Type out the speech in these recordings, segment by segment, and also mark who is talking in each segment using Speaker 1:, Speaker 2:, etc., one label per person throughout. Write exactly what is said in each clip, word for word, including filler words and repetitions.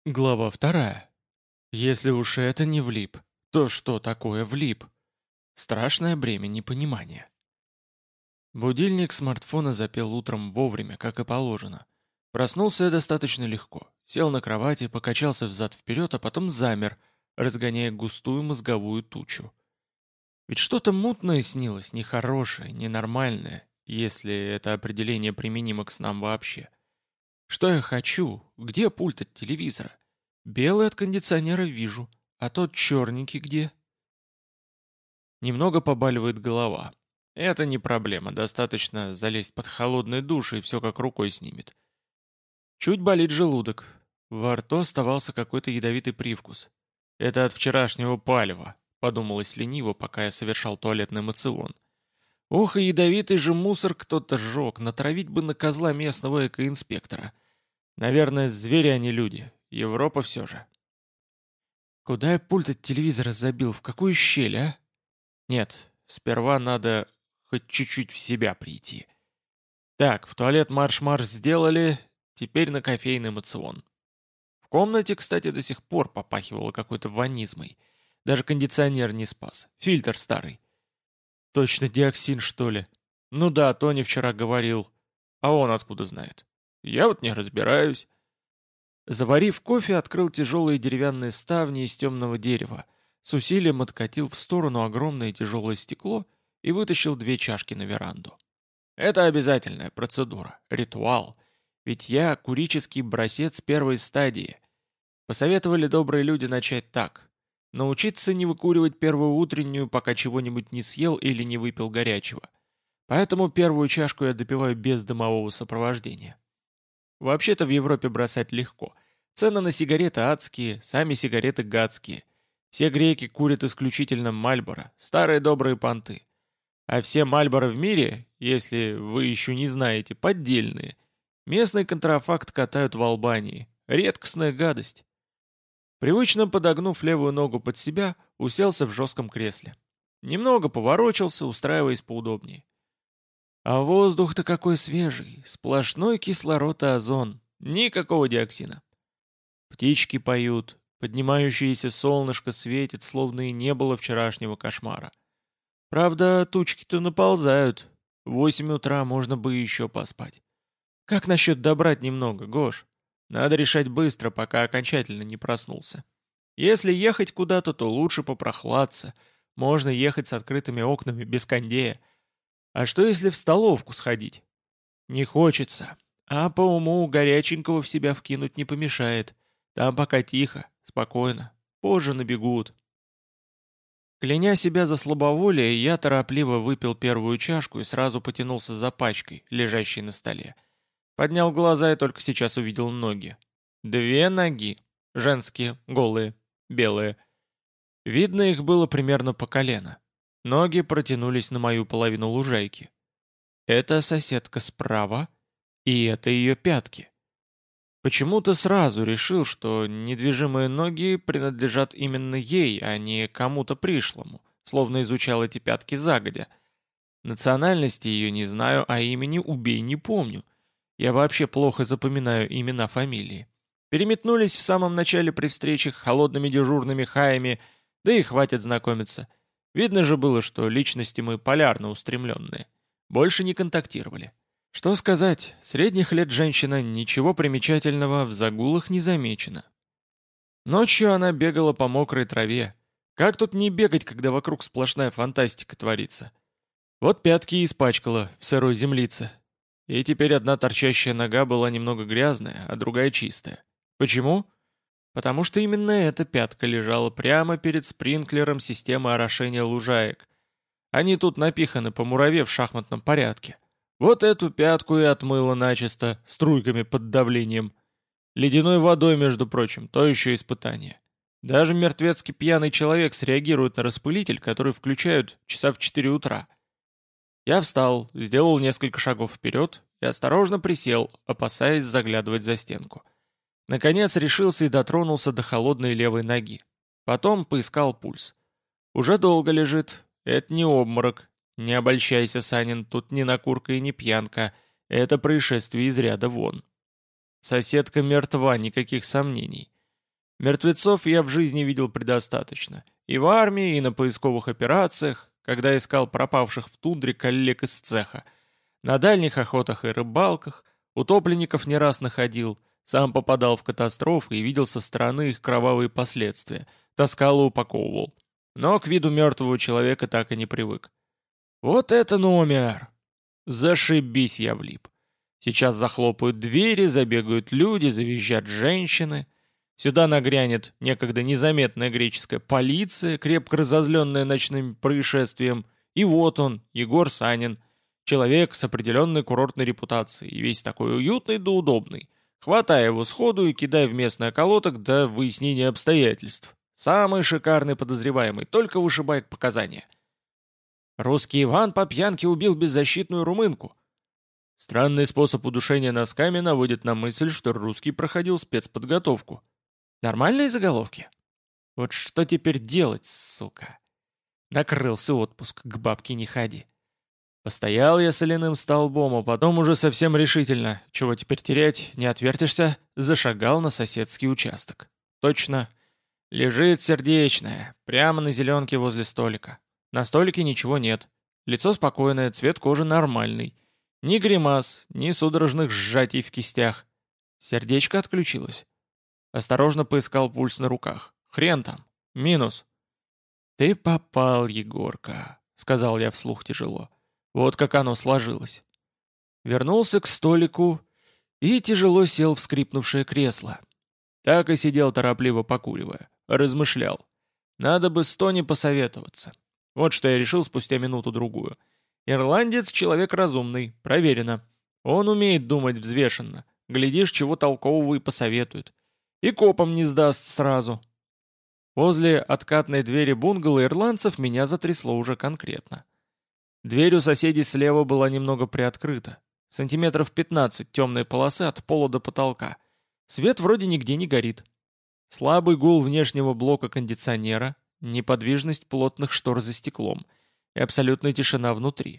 Speaker 1: Глава вторая. Если уж это не влип, то что такое влип? Страшное бремя непонимания. Будильник смартфона запел утром вовремя, как и положено. Проснулся я достаточно легко. Сел на кровати, покачался взад-вперед, а потом замер, разгоняя густую мозговую тучу. Ведь что-то мутное снилось, нехорошее, ненормальное, если это определение применимо к снам вообще. Что я хочу? Где пульт от телевизора? Белый от кондиционера вижу, а тот черненький где? Немного побаливает голова. Это не проблема, достаточно залезть под холодный душ и все как рукой снимет. Чуть болит желудок. Во рту оставался какой-то ядовитый привкус. Это от вчерашнего палева, подумалось лениво, пока я совершал туалетный моцион. Ох, и ядовитый же мусор кто-то сжег, натравить бы на козла местного экоинспектора. Наверное, звери, а не люди. Европа все же. Куда я пульт от телевизора забил? В какую щель, а? Нет, сперва надо хоть чуть-чуть в себя прийти. Так, в туалет марш-марш сделали, теперь на кофейный моцион. В комнате, кстати, до сих пор попахивало какой-то ванизмой. Даже кондиционер не спас. Фильтр старый. Точно диоксин, что ли? Ну да, Тони вчера говорил. А он откуда знает? Я вот не разбираюсь. Заварив кофе, открыл тяжелые деревянные ставни из темного дерева, с усилием откатил в сторону огромное тяжелое стекло и вытащил две чашки на веранду. Это обязательная процедура, ритуал, ведь я курический бросец первой стадии. Посоветовали добрые люди начать так. Научиться не выкуривать первую утреннюю, пока чего-нибудь не съел или не выпил горячего. Поэтому первую чашку я допиваю без дымового сопровождения. Вообще-то в Европе бросать легко. Цены на сигареты адские, сами сигареты гадские. Все греки курят исключительно Мальборо, старые добрые понты. А все Мальборо в мире, если вы еще не знаете, поддельные. Местный контрафакт катают в Албании. Редкостная гадость. Привычно подогнув левую ногу под себя, уселся в жестком кресле. Немного поворочился, устраиваясь поудобнее. А воздух-то какой свежий, сплошной кислород и озон, никакого диоксина. Птички поют, поднимающееся солнышко светит, словно и не было вчерашнего кошмара. Правда, тучки-то наползают. В восемь утра можно бы еще поспать. Как насчет добрать немного, Гош? Надо решать быстро, пока окончательно не проснулся. Если ехать куда-то, то лучше попрохладиться. Можно ехать с открытыми окнами, без кондея. А что если в столовку сходить? Не хочется. А по уму горяченького в себя вкинуть не помешает. Там пока тихо, спокойно. Позже набегут. Кляня себя за слабоволие, я торопливо выпил первую чашку и сразу потянулся за пачкой, лежащей на столе. Поднял глаза и только сейчас увидел ноги. Две ноги. Женские, голые, белые. Видно, их было примерно по колено. Ноги протянулись на мою половину лужайки. Это соседка справа, и это ее пятки. Почему-то сразу решил, что недвижимые ноги принадлежат именно ей, а не кому-то пришлому, словно изучал эти пятки загодя. Национальности ее не знаю, а имени убей не помню. Я вообще плохо запоминаю имена фамилии. Переметнулись в самом начале при встречах холодными дежурными хаями, да и хватит знакомиться. Видно же было, что личности мы полярно устремленные. Больше не контактировали. Что сказать, средних лет женщина, ничего примечательного в загулах не замечено. Ночью она бегала по мокрой траве. Как тут не бегать, когда вокруг сплошная фантастика творится? Вот пятки испачкала в сырой землице. И теперь одна торчащая нога была немного грязная, а другая чистая. Почему? Потому что именно эта пятка лежала прямо перед спринклером системы орошения лужаек. Они тут напиханы по мураве в шахматном порядке. Вот эту пятку и отмыло начисто, струйками под давлением. Ледяной водой, между прочим, то еще испытание. Даже мертвецкий пьяный человек среагирует на распылитель, который включают часа в четыре утра. Я встал, сделал несколько шагов вперед и осторожно присел, опасаясь заглядывать за стенку. Наконец решился и дотронулся до холодной левой ноги. Потом поискал пульс. Уже долго лежит. Это не обморок. Не обольщайся, Санин, тут не накурка и не пьянка. Это происшествие из ряда вон. Соседка мертва, никаких сомнений. Мертвецов я в жизни видел предостаточно. И в армии, и на поисковых операциях, когда искал пропавших в тундре коллег из цеха. На дальних охотах и рыбалках, утопленников не раз находил, сам попадал в катастрофы и видел со стороны их кровавые последствия, таскал и упаковывал. Но к виду мертвого человека так и не привык. Вот это номер! Зашибись я влип. Сейчас захлопают двери, забегают люди, завизжат женщины. Сюда нагрянет некогда незаметная греческая полиция, крепко разозленная ночным происшествием. И вот он, Егор Санин, человек с определенной курортной репутацией, и весь такой уютный да удобный. Хватай его сходу и кидай в местный околоток до выяснения обстоятельств. Самый шикарный подозреваемый, только вышибай показания. Русский Иван по пьянке убил беззащитную румынку. Странный способ удушения носками наводит на мысль, что русский проходил спецподготовку. Нормальные заголовки? Вот что теперь делать, сука? Накрылся отпуск, к бабке не ходи. Постоял я соляным столбом, а потом уже совсем решительно, чего теперь терять, не отвертишься, зашагал на соседский участок. Точно. Лежит сердечная, прямо на зеленке возле столика. На столике ничего нет. Лицо спокойное, цвет кожи нормальный. Ни гримас, ни судорожных сжатий в кистях. Сердечко отключилось. Осторожно поискал пульс на руках. Хрен там. Минус. «Ты попал, Егорка», — сказал я вслух тяжело. Вот как оно сложилось. Вернулся к столику и тяжело сел в скрипнувшее кресло. Так и сидел торопливо покуривая. Размышлял. Надо бы с Тони посоветоваться. Вот что я решил спустя минуту-другую. Ирландец — человек разумный, проверено. Он умеет думать взвешенно. Глядишь, чего толкового и посоветует. И копом не сдаст сразу. Возле откатной двери бунгало ирландцев меня затрясло уже конкретно. Дверь у соседей слева была немного приоткрыта. Сантиметров пятнадцать темной полосы от пола до потолка. Свет вроде нигде не горит. Слабый гул внешнего блока кондиционера, неподвижность плотных штор за стеклом и абсолютная тишина внутри.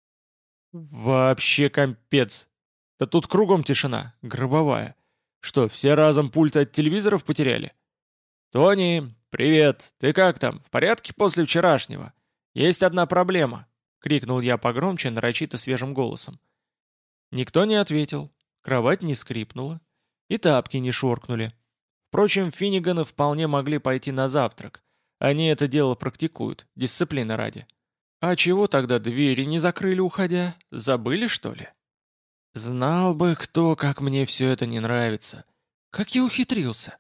Speaker 1: Вообще компец. Да тут кругом тишина, гробовая. Что, все разом пульты от телевизоров потеряли? «Тони, привет! Ты как там? В порядке после вчерашнего? Есть одна проблема!» — крикнул я погромче, нарочито свежим голосом. Никто не ответил, кровать не скрипнула, и тапки не шоркнули. Впрочем, Финниганы вполне могли пойти на завтрак. Они это дело практикуют, дисциплина ради. А чего тогда двери не закрыли, уходя? Забыли, что ли? Знал бы кто, как мне все это не нравится. Как я ухитрился?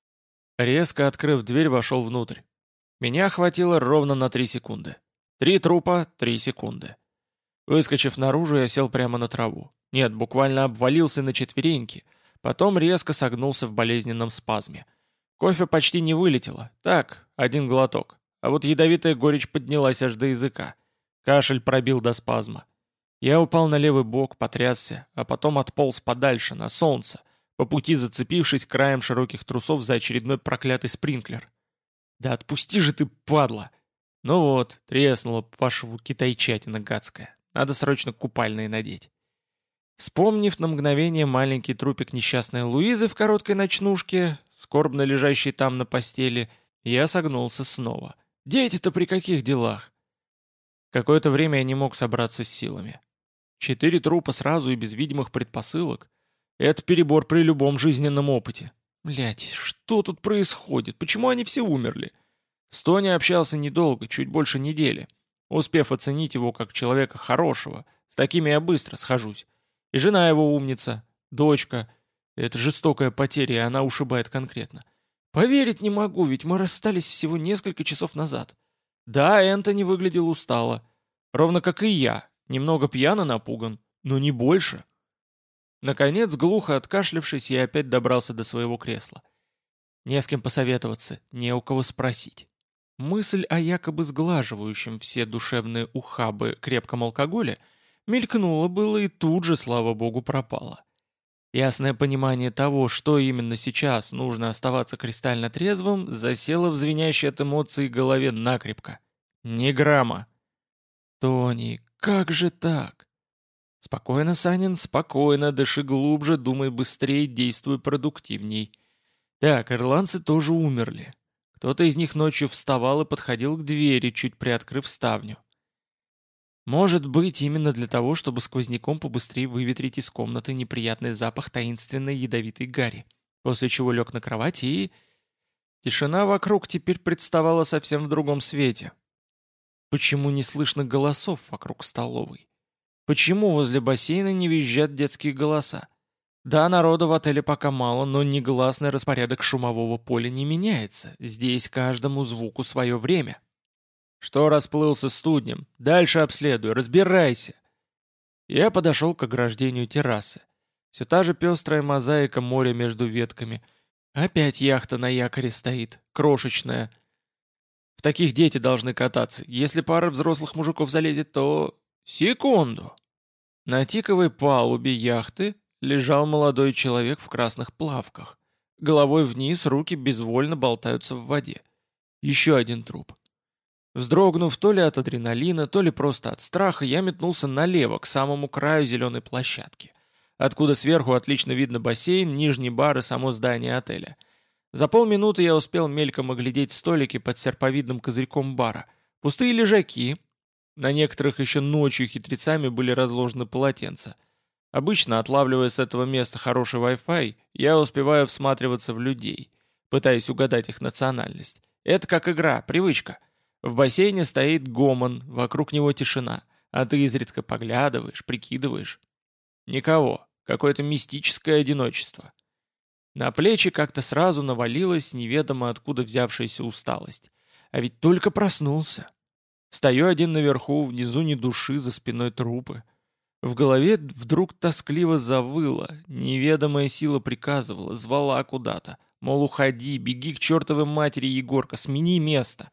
Speaker 1: Резко открыв дверь, вошел внутрь. Меня хватило ровно на три секунды. Три трупа, три секунды. Выскочив наружу, я сел прямо на траву. Нет, буквально обвалился на четвереньки. Потом резко согнулся в болезненном спазме. Кофе почти не вылетело. Так, один глоток. А вот ядовитая горечь поднялась аж до языка. Кашель пробил до спазма. Я упал на левый бок, потрясся, а потом отполз подальше, на солнце, по пути зацепившись краем широких трусов за очередной проклятый спринклер. «Да отпусти же ты, падла!» Ну вот, треснула по шву китайчатина гадская. Надо срочно купальные надеть. Вспомнив на мгновение маленький трупик несчастной Луизы в короткой ночнушке, скорбно лежащей там на постели, я согнулся снова. Дети-то при каких делах? Какое-то время я не мог собраться с силами. Четыре трупа сразу и без видимых предпосылок. Это перебор при любом жизненном опыте. Блять, что тут происходит? Почему они все умерли? С Тони общался недолго, чуть больше недели. Успев оценить его как человека хорошего, с такими я быстро схожусь. И жена его умница, дочка. Это жестокая потеря, и она ушибает конкретно. Поверить не могу, ведь мы расстались всего несколько часов назад. Да, Энтони выглядел устало. Ровно как и я, немного пьяно напуган, но не больше. Наконец, глухо откашлявшись, я опять добрался до своего кресла. Не с кем посоветоваться, не у кого спросить. Мысль о якобы сглаживающем все душевные ухабы крепком алкоголе мелькнула было и тут же, слава богу, пропала. Ясное понимание того, что именно сейчас нужно оставаться кристально трезвым, засело в звенящей от эмоций голове накрепко. Ни грамма. «Тони, как же так?» «Спокойно, Санин, спокойно, дыши глубже, думай быстрее, действуй продуктивней. Так, ирландцы тоже умерли. Кто-то из них ночью вставал и подходил к двери, чуть приоткрыв ставню. Может быть, именно для того, чтобы сквозняком побыстрее выветрить из комнаты неприятный запах таинственной ядовитой гари, после чего лег на кровать и... Тишина вокруг теперь представала совсем в другом свете. Почему не слышно голосов вокруг столовой? Почему возле бассейна не визжат детские голоса? Да, народа в отеле пока мало, но негласный распорядок шумового поля не меняется. Здесь каждому звуку свое время. Что расплылся студнем? Дальше обследуй, разбирайся. Я подошел к ограждению террасы. Все та же пестрая мозаика моря между ветками. Опять яхта на якоре стоит, крошечная. В таких дети должны кататься. Если пара взрослых мужиков залезет, то... Секунду! На тиковой палубе яхты лежал молодой человек в красных плавках. Головой вниз, руки безвольно болтаются в воде. Еще один труп. Вздрогнув то ли от адреналина, то ли просто от страха, я метнулся налево, к самому краю зеленой площадки, откуда сверху отлично видно бассейн, нижний бар и само здание отеля. За полминуты я успел мельком оглядеть столики под серповидным козырьком бара, пустые лежаки. На некоторых еще ночью хитрецами были разложены полотенца. Обычно, отлавливая с этого места хороший Wi-Fi, я успеваю всматриваться в людей, пытаясь угадать их национальность. Это как игра, привычка. В бассейне стоит гомон, вокруг него тишина, а ты изредка поглядываешь, прикидываешь. Никого, какое-то мистическое одиночество. На плечи как-то сразу навалилась неведомо откуда взявшаяся усталость. А ведь только проснулся. Стою один наверху, внизу ни души, за спиной трупы. В голове вдруг тоскливо завыло, неведомая сила приказывала, звала куда-то. Мол, уходи, беги к чертовой матери, Егорка, смени место.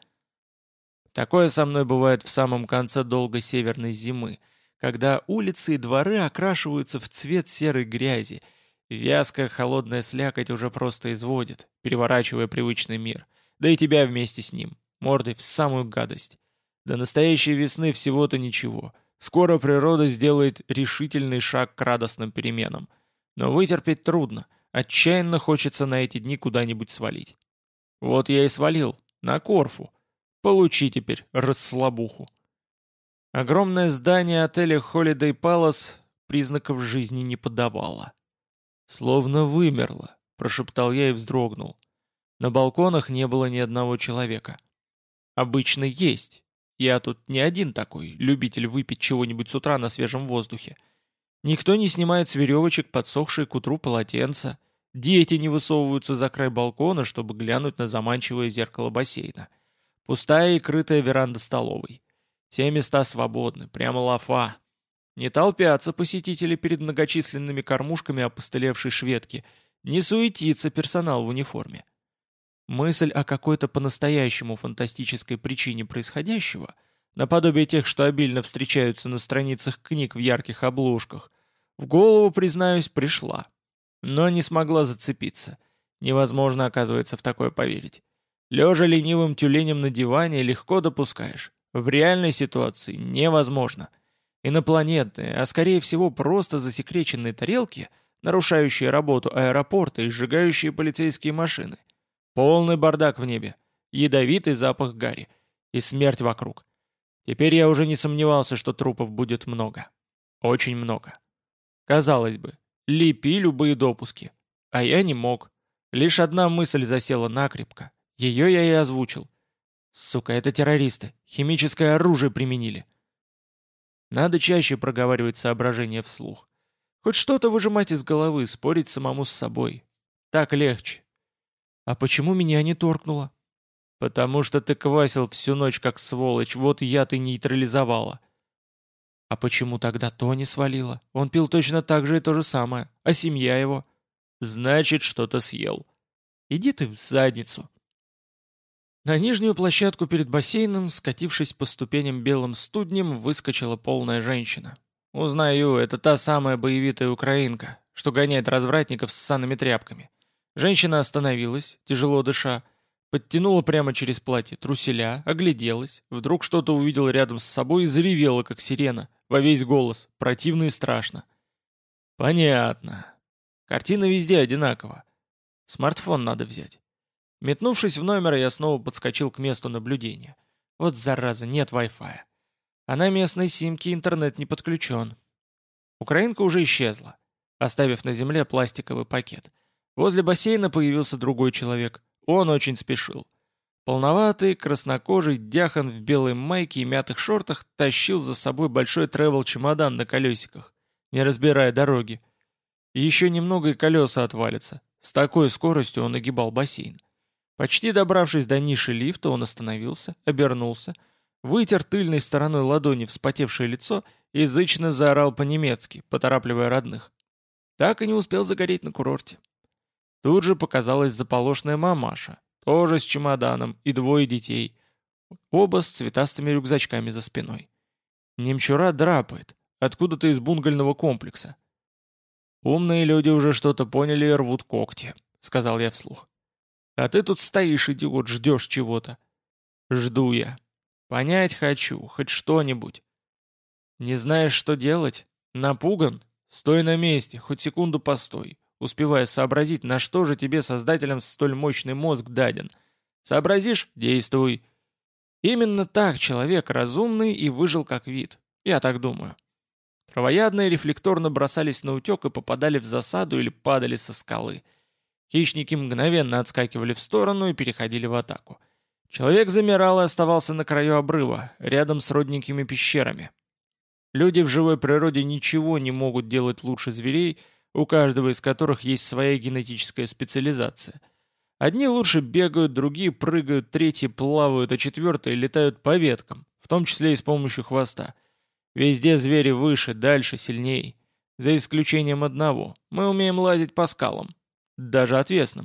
Speaker 1: Такое со мной бывает в самом конце долгой северной зимы, когда улицы и дворы окрашиваются в цвет серой грязи. Вязкая холодная слякоть уже просто изводит, переворачивая привычный мир. Да и тебя вместе с ним, мордой в самую гадость. До настоящей весны всего-то ничего. Скоро природа сделает решительный шаг к радостным переменам. Но вытерпеть трудно. Отчаянно хочется на эти дни куда-нибудь свалить. Вот я и свалил. На Корфу. Получи теперь расслабуху. Огромное здание отеля Holiday Palace признаков жизни не подавало. «Словно вымерло», — прошептал я и вздрогнул. На балконах не было ни одного человека. Обычно есть. Я тут не один такой, любитель выпить чего-нибудь с утра на свежем воздухе. Никто не снимает с веревочек подсохшие к утру полотенца. Дети не высовываются за край балкона, чтобы глянуть на заманчивое зеркало бассейна. Пустая и крытая веранда столовой. Все места свободны, прямо лафа. Не толпятся посетители перед многочисленными кормушками опостылевшей шведки. Не суетится персонал в униформе. Мысль о какой-то по-настоящему фантастической причине происходящего, наподобие тех, что обильно встречаются на страницах книг в ярких обложках, в голову, признаюсь, пришла. Но не смогла зацепиться. Невозможно, оказывается, в такое поверить. Лежа ленивым тюленем на диване легко допускаешь. В реальной ситуации невозможно. Инопланетные, а скорее всего просто засекреченные тарелки, нарушающие работу аэропорта и сжигающие полицейские машины. Полный бардак в небе, ядовитый запах гари и смерть вокруг. Теперь я уже не сомневался, что трупов будет много. Очень много. Казалось бы, лепи любые допуски. А я не мог. Лишь одна мысль засела накрепко. Ее я и озвучил. Сука, это террористы. Химическое оружие применили. Надо чаще проговаривать соображения вслух. Хоть что-то выжимать из головы, спорить самому с собой. Так легче. А почему меня не торкнуло? Потому что ты квасил всю ночь как сволочь, вот я ты нейтрализовала. А почему тогда Тони свалила? Он пил точно так же и то же самое. А семья его? Значит, что-то съел. Иди ты в задницу. На нижнюю площадку перед бассейном, скатившись по ступеням белым студнем, выскочила полная женщина. Узнаю, это та самая боевитая украинка, что гоняет развратников с ссаными тряпками. Женщина остановилась, тяжело дыша, подтянула прямо через платье труселя, огляделась, вдруг что-то увидела рядом с собой и заревела, как сирена, во весь голос, противно и страшно. Понятно. Картина везде одинакова. Смартфон надо взять. Метнувшись в номер, я снова подскочил к месту наблюдения. Вот зараза, нет Wi-Fi. А на местной симке интернет не подключен. Украинка уже исчезла, оставив на земле пластиковый пакет. Возле бассейна появился другой человек. Он очень спешил. Полноватый, краснокожий дяхан в белой майке и мятых шортах тащил за собой большой тревел-чемодан на колесиках, не разбирая дороги. Еще немного и колеса отвалятся. С такой скоростью он огибал бассейн. Почти добравшись до ниши лифта, он остановился, обернулся, вытер тыльной стороной ладони вспотевшее лицо и язычно заорал по-немецки, поторапливая родных. Так и не успел загореть на курорте. Тут же показалась заполошная мамаша, тоже с чемоданом, и двое детей, оба с цветастыми рюкзачками за спиной. Немчура драпает, откуда-то из бунгального комплекса. «Умные люди уже что-то поняли и рвут когти», — сказал я вслух. «А ты тут стоишь, идиот, ждешь чего-то». «Жду я. Понять хочу, хоть что-нибудь». «Не знаешь, что делать? Напуган? Стой на месте, хоть секунду постой, успевая сообразить, на что же тебе создателям столь мощный мозг даден. Сообразишь — действуй». Именно так человек разумный и выжил как вид. Я так думаю. Травоядные рефлекторно бросались на утек и попадали в засаду или падали со скалы. Хищники мгновенно отскакивали в сторону и переходили в атаку. Человек замирал и оставался на краю обрыва, рядом с родненькими пещерами. Люди в живой природе ничего не могут делать лучше зверей, у каждого из которых есть своя генетическая специализация. Одни лучше бегают, другие прыгают, третьи плавают, а четвертые летают по веткам, в том числе и с помощью хвоста. Везде звери выше, дальше, сильнее. За исключением одного. Мы умеем лазить по скалам. Даже отвесным.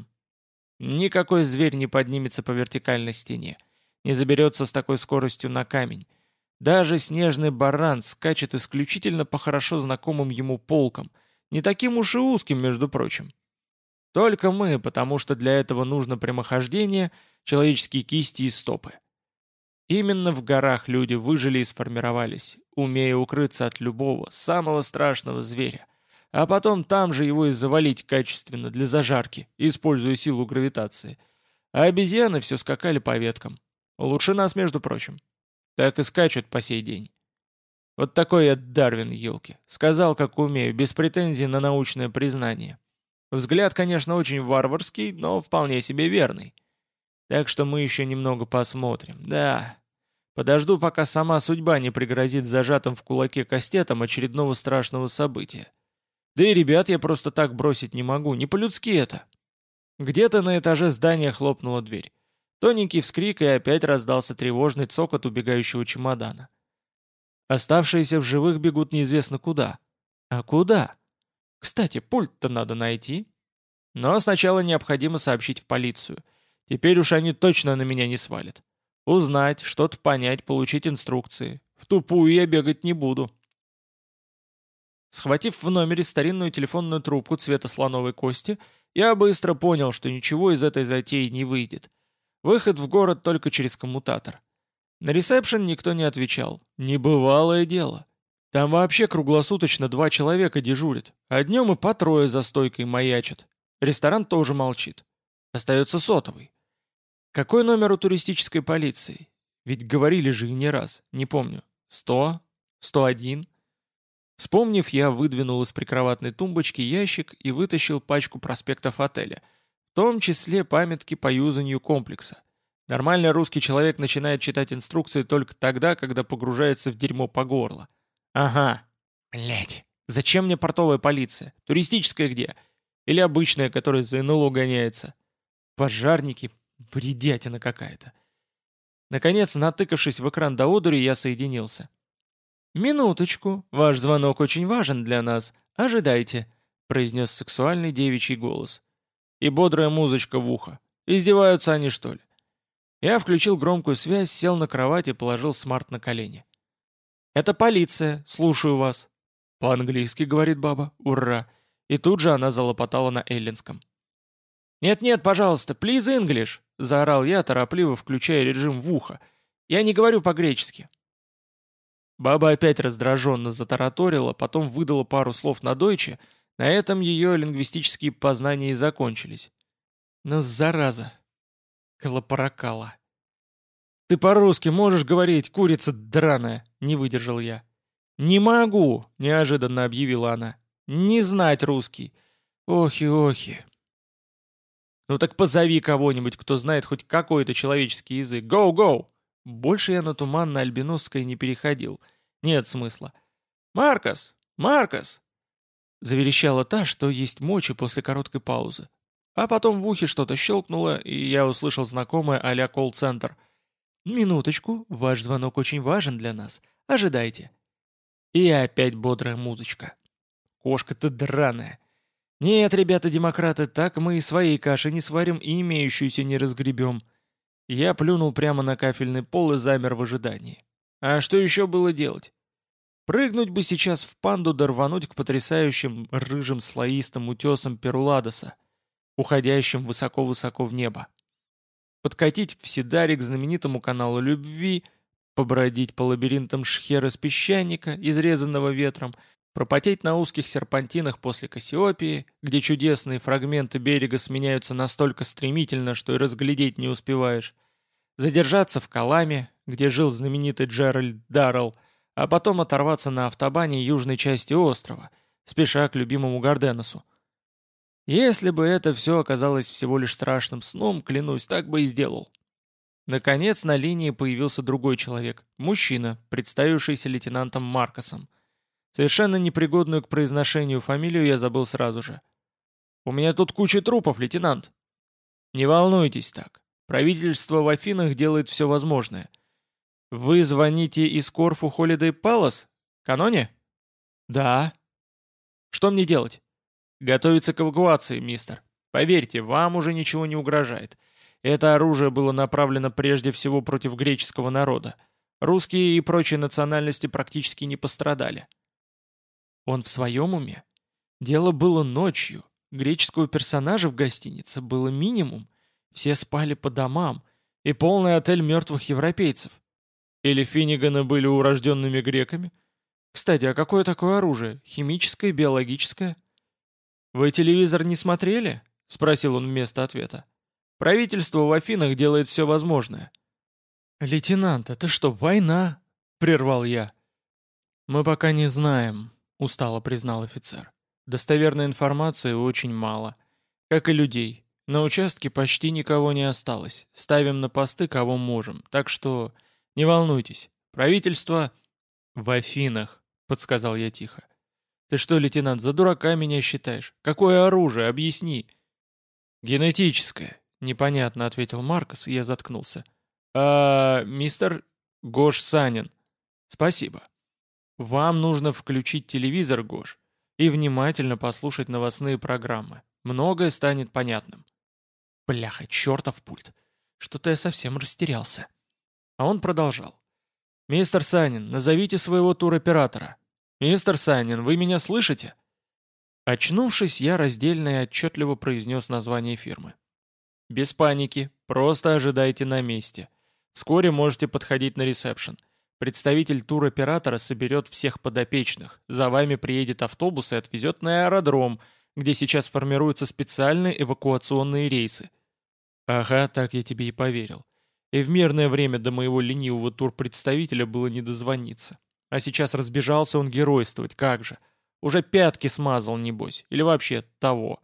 Speaker 1: Никакой зверь не поднимется по вертикальной стене. Не заберется с такой скоростью на камень. Даже снежный баран скачет исключительно по хорошо знакомым ему полкам. Не таким уж и узким, между прочим. Только мы, потому что для этого нужно прямохождение, человеческие кисти и стопы. Именно в горах люди выжили и сформировались, умея укрыться от любого, самого страшного зверя, а потом там же его и завалить качественно для зажарки, используя силу гравитации. А обезьяны все скакали по веткам. Лучше нас, между прочим. Так и скачут по сей день. Вот такой я Дарвин, елки. Сказал, как умею, без претензий на научное признание. Взгляд, конечно, очень варварский, но вполне себе верный. Так что мы еще немного посмотрим. Да, подожду, пока сама судьба не пригрозит зажатым в кулаке кастетом очередного страшного события. Да и ребят я просто так бросить не могу, не по-людски это. Где-то на этаже здания хлопнула дверь. Тоненький вскрик, и опять раздался тревожный цокот убегающего чемодана. Оставшиеся в живых бегут неизвестно куда. А куда? Кстати, пульт-то надо найти. Но сначала необходимо сообщить в полицию. Теперь уж они точно на меня не свалят. Узнать, что-то понять, получить инструкции. В тупую я бегать не буду. Схватив в номере старинную телефонную трубку цвета слоновой кости, я быстро понял, что ничего из этой затеи не выйдет. Выход в город только через коммутатор. На ресепшн никто не отвечал. Небывалое дело. Там вообще круглосуточно два человека дежурят, а днем и по трое за стойкой маячат. Ресторан тоже молчит. Остается сотовый. Какой номер у туристической полиции? Ведь говорили же и не раз, не помню. Сто? Сто один? Вспомнив, я выдвинул из прикроватной тумбочки ящик и вытащил пачку проспектов отеля, в том числе памятки по юзанию комплекса. Нормальный русский человек начинает читать инструкции только тогда, когда погружается в дерьмо по горло. Ага. Блять. Зачем мне портовая полиция? Туристическая где? Или обычная, которая за эн эл о гоняется? Пожарники. Бредятина какая-то. Наконец, натыкавшись в экран до одури, я соединился. «Минуточку, ваш звонок очень важен для нас. Ожидайте», — произнес сексуальный девичий голос. И бодрая музычка в ухо. Издеваются они, что ли? Я включил громкую связь, сел на кровать и положил смарт на колени. «Это полиция, слушаю вас». «По-английски», — говорит баба, «ура». И тут же она залопотала на эллинском. «Нет-нет, пожалуйста, please English», — заорал я, торопливо включая режим в ухо. «Я не говорю по-гречески». Баба опять раздраженно затараторила, потом выдала пару слов на дойче, на этом ее лингвистические познания и закончились. Ну, зараза. Колопаракала. «Ты по-русски можешь говорить, курица драная?» — не выдержал я. «Не могу!» — неожиданно объявила она. «Не знать русский. Охи-охи». «Ну так позови кого-нибудь, кто знает хоть какой-то человеческий язык. Гоу-гоу!» Больше я на Туманно-Альбиносское не переходил. Нет смысла. «Маркос! Маркос!» Заверещала та, что есть мочи после короткой паузы. А потом в ухе что-то щелкнуло, и я услышал знакомое а-ля колл-центр. «Минуточку, ваш звонок очень важен для нас. Ожидайте». И опять бодрая музычка. Кошка-то драная. Нет, ребята-демократы, так мы и своей каши не сварим и имеющуюся не разгребем. Я плюнул прямо на кафельный пол и замер в ожидании. А что еще было делать? Прыгнуть бы сейчас в панду да рвануть к потрясающим рыжим слоистым утесам Перуладоса, уходящим высоко-высоко в небо. Подкатить в Сидаре к знаменитому каналу любви, побродить по лабиринтам шхера с песчаника, изрезанного ветром, пропотеть на узких серпантинах после Кассиопии, где чудесные фрагменты берега сменяются настолько стремительно, что и разглядеть не успеваешь, задержаться в Каламе, где жил знаменитый Джеральд Даррелл, а потом оторваться на автобане южной части острова, спеша к любимому Гарденосу. Если бы это все оказалось всего лишь страшным сном, клянусь, так бы и сделал. Наконец на линии появился другой человек, мужчина, представившийся лейтенантом Маркосом. Совершенно непригодную к произношению фамилию я забыл сразу же. «У меня тут куча трупов, лейтенант!» «Не волнуйтесь так. Правительство в Афинах делает все возможное. Вы звоните из Корфу Холидей Палас? Каноне?» «Да». «Что мне делать?» «Готовиться к эвакуации, мистер. Поверьте, вам уже ничего не угрожает. Это оружие было направлено прежде всего против греческого народа. Русские и прочие национальности практически не пострадали». Он в своем уме? Дело было ночью. Греческого персонажа в гостинице было минимум. Все спали по домам. И полный отель мертвых европейцев. Или Финниганы были урожденными греками? Кстати, а какое такое оружие? Химическое, биологическое? «Вы телевизор не смотрели?» — спросил он вместо ответа. «Правительство в Афинах делает все возможное». «Лейтенант, это что, война?» — прервал я. «Мы пока не знаем», — устало признал офицер. «Достоверной информации очень мало. Как и людей. На участке почти никого не осталось. Ставим на посты, кого можем. Так что не волнуйтесь. Правительство...» «В Афинах», — подсказал я тихо. «Ты что, лейтенант, за дурака меня считаешь? Какое оружие? Объясни». «Генетическое», — непонятно ответил Маркос, и я заткнулся. «А, мистер Гош Санин». «Спасибо. Вам нужно включить телевизор, Гош, и внимательно послушать новостные программы. Многое станет понятным». Бляха, чертов пульт. Что-то я совсем растерялся. А он продолжал. «Мистер Санин, назовите своего туроператора. Мистер Санин, вы меня слышите?» Очнувшись, я раздельно и отчетливо произнес название фирмы. «Без паники, просто ожидайте на месте. Вскоре можете подходить на ресепшн. Представитель туроператора соберет всех подопечных, за вами приедет автобус и отвезет на аэродром, где сейчас формируются специальные эвакуационные рейсы». Ага, так я тебе и поверил. И в мирное время до моего ленивого турпредставителя было не дозвониться. А сейчас разбежался он геройствовать, как же. Уже пятки смазал, небось, или вообще того.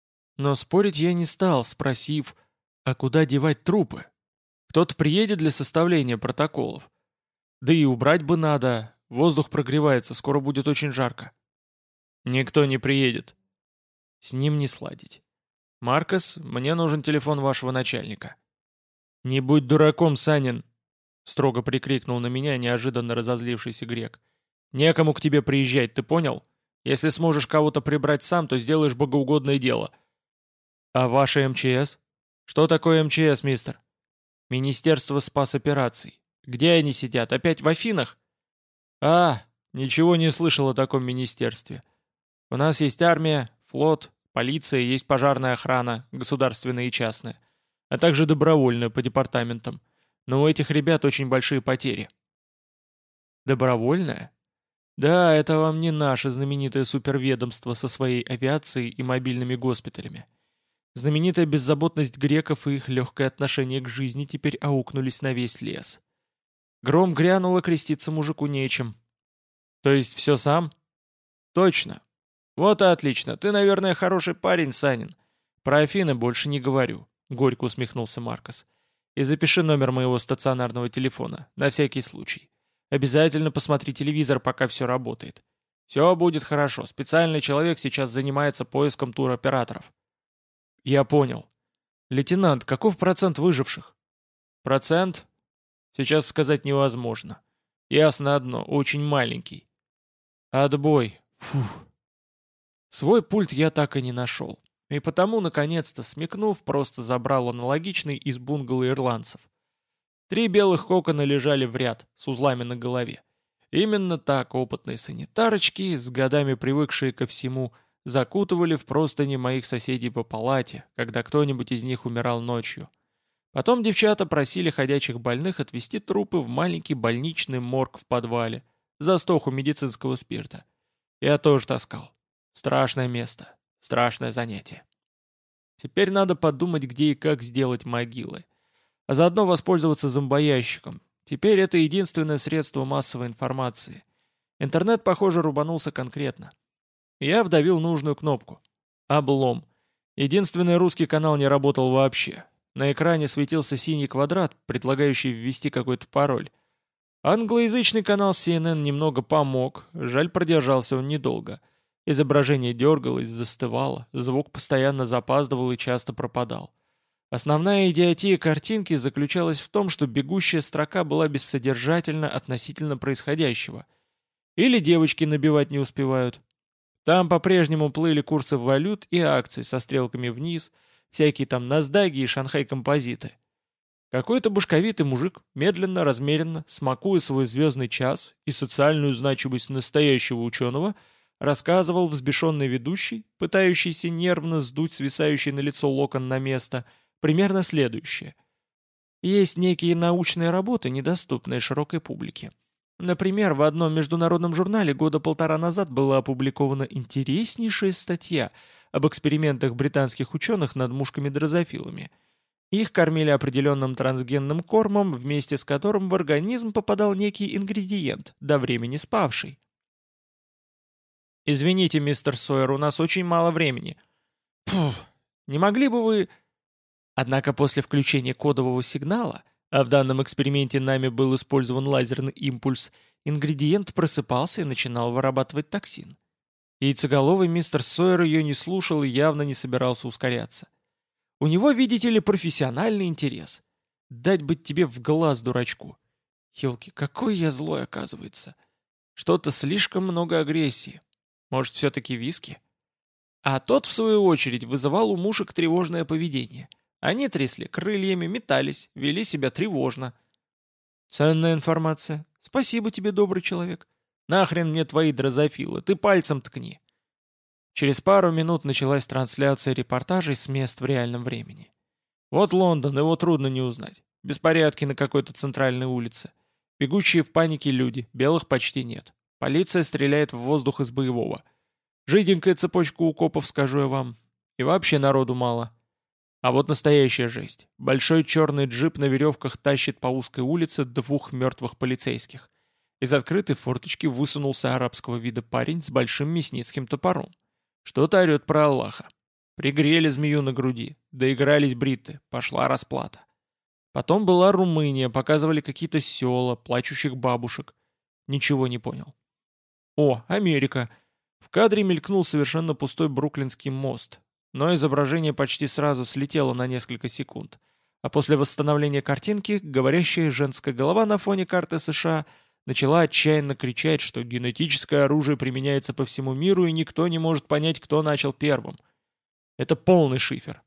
Speaker 1: Но спорить я не стал, спросив, а куда девать трупы? Кто-то приедет для составления протоколов. Да и убрать бы надо, воздух прогревается, скоро будет очень жарко. Никто не приедет. С ним не сладить. «Маркос, мне нужен телефон вашего начальника». «Не будь дураком, Санин!» — строго прикрикнул на меня неожиданно разозлившийся грек. «Некому к тебе приезжать, ты понял? Если сможешь кого-то прибрать сам, то сделаешь богоугодное дело». «А ваше МЧС?» «Что такое МЧС, мистер?» «Министерство спасопераций. Где они сидят? Опять в Афинах?» «А, ничего не слышал о таком министерстве. У нас есть армия, флот, полиция, есть пожарная охрана, государственная и частная, а также добровольная по департаментам. Но у этих ребят очень большие потери». «Добровольная?» «Да, это вам не наше знаменитое суперведомство со своей авиацией и мобильными госпиталями. Знаменитая беззаботность греков и их легкое отношение к жизни теперь аукнулись на весь лес. Гром грянул, а креститься мужику нечем. То есть все сам? Точно. Вот и отлично. Ты, наверное, хороший парень, Санин. Про Афины больше не говорю. Горько усмехнулся Маркос. И запиши номер моего стационарного телефона, на всякий случай. Обязательно посмотри телевизор, пока все работает. Все будет хорошо. Специальный человек сейчас занимается поиском туроператоров. Я понял. Лейтенант, каков процент выживших? Процент? Сейчас сказать невозможно. Ясно одно, очень маленький. Отбой. Фух. Свой пульт я так и не нашел. И потому, наконец-то, смекнув, просто забрал аналогичный из бунгало ирландцев. Три белых кокона лежали в ряд, с узлами на голове. Именно так опытные санитарочки, с годами привыкшие ко всему, закутывали в простыни моих соседей по палате, когда кто-нибудь из них умирал ночью. Потом девчата просили ходячих больных отвезти трупы в маленький больничный морг в подвале, за стоху медицинского спирта. Я тоже таскал. Страшное место, страшное занятие. Теперь надо подумать, где и как сделать могилы. А заодно воспользоваться зомбоящиком. Теперь это единственное средство массовой информации. Интернет, похоже, рубанулся конкретно. Я вдавил нужную кнопку. Облом. Единственный русский канал не работал вообще. На экране светился синий квадрат, предлагающий ввести какой-то пароль. Англоязычный канал си эн эн немного помог, жаль, продержался он недолго. Изображение дергалось, застывало, звук постоянно запаздывал и часто пропадал. Основная идиотия картинки заключалась в том, что бегущая строка была бессодержательна относительно происходящего. Или девочки набивать не успевают. Там по-прежнему плыли курсы валют и акций со стрелками вниз, всякие там Насдаги и Шанхай-композиты. Какой-то башковитый мужик, медленно, размеренно, смакуя свой звездный час и социальную значимость настоящего ученого, рассказывал взбешенный ведущий, пытающийся нервно сдуть свисающий на лицо локон на место, примерно следующее. Есть некие научные работы, недоступные широкой публике. Например, в одном международном журнале года полтора назад была опубликована интереснейшая статья об экспериментах британских ученых над мушками-дрозофилами. Их кормили определенным трансгенным кормом, вместе с которым в организм попадал некий ингредиент, до времени спавший. «Извините, мистер Сойер, у нас очень мало времени». «Пф, не могли бы вы...» Однако после включения кодового сигнала, а в данном эксперименте нами был использован лазерный импульс, ингредиент просыпался и начинал вырабатывать токсин. Яйцеголовый мистер Сойер ее не слушал и явно не собирался ускоряться. У него, видите ли, профессиональный интерес. Дать быть тебе в глаз, дурачку. Хилки, какой я злой, оказывается. Что-то слишком много агрессии. Может, все-таки виски? А тот, в свою очередь, вызывал у мушек тревожное поведение. Они трясли крыльями, метались, вели себя тревожно. Ценная информация. Спасибо тебе, добрый человек. Нахрен мне твои дрозофилы, ты пальцем ткни. Через пару минут началась трансляция репортажей с мест в реальном времени. Вот Лондон, его трудно не узнать. Беспорядки на какой-то центральной улице. Бегущие в панике люди, белых почти нет. Полиция стреляет в воздух из боевого. Жиденькая цепочка укопов, скажу я вам. И вообще народу мало. А вот настоящая жесть. Большой черный джип на веревках тащит по узкой улице двух мертвых полицейских. Из открытой форточки высунулся арабского вида парень с большим мясницким топором. Что-то орет про Аллаха. Пригрели змею на груди, доигрались бриты, пошла расплата. Потом была Румыния, показывали какие-то села, плачущих бабушек. Ничего не понял. О, Америка. В кадре мелькнул совершенно пустой Бруклинский мост, но изображение почти сразу слетело на несколько секунд. А после восстановления картинки, говорящая женская голова на фоне карты США начала отчаянно кричать, что генетическое оружие применяется по всему миру и никто не может понять, кто начал первым. Это полный шифер.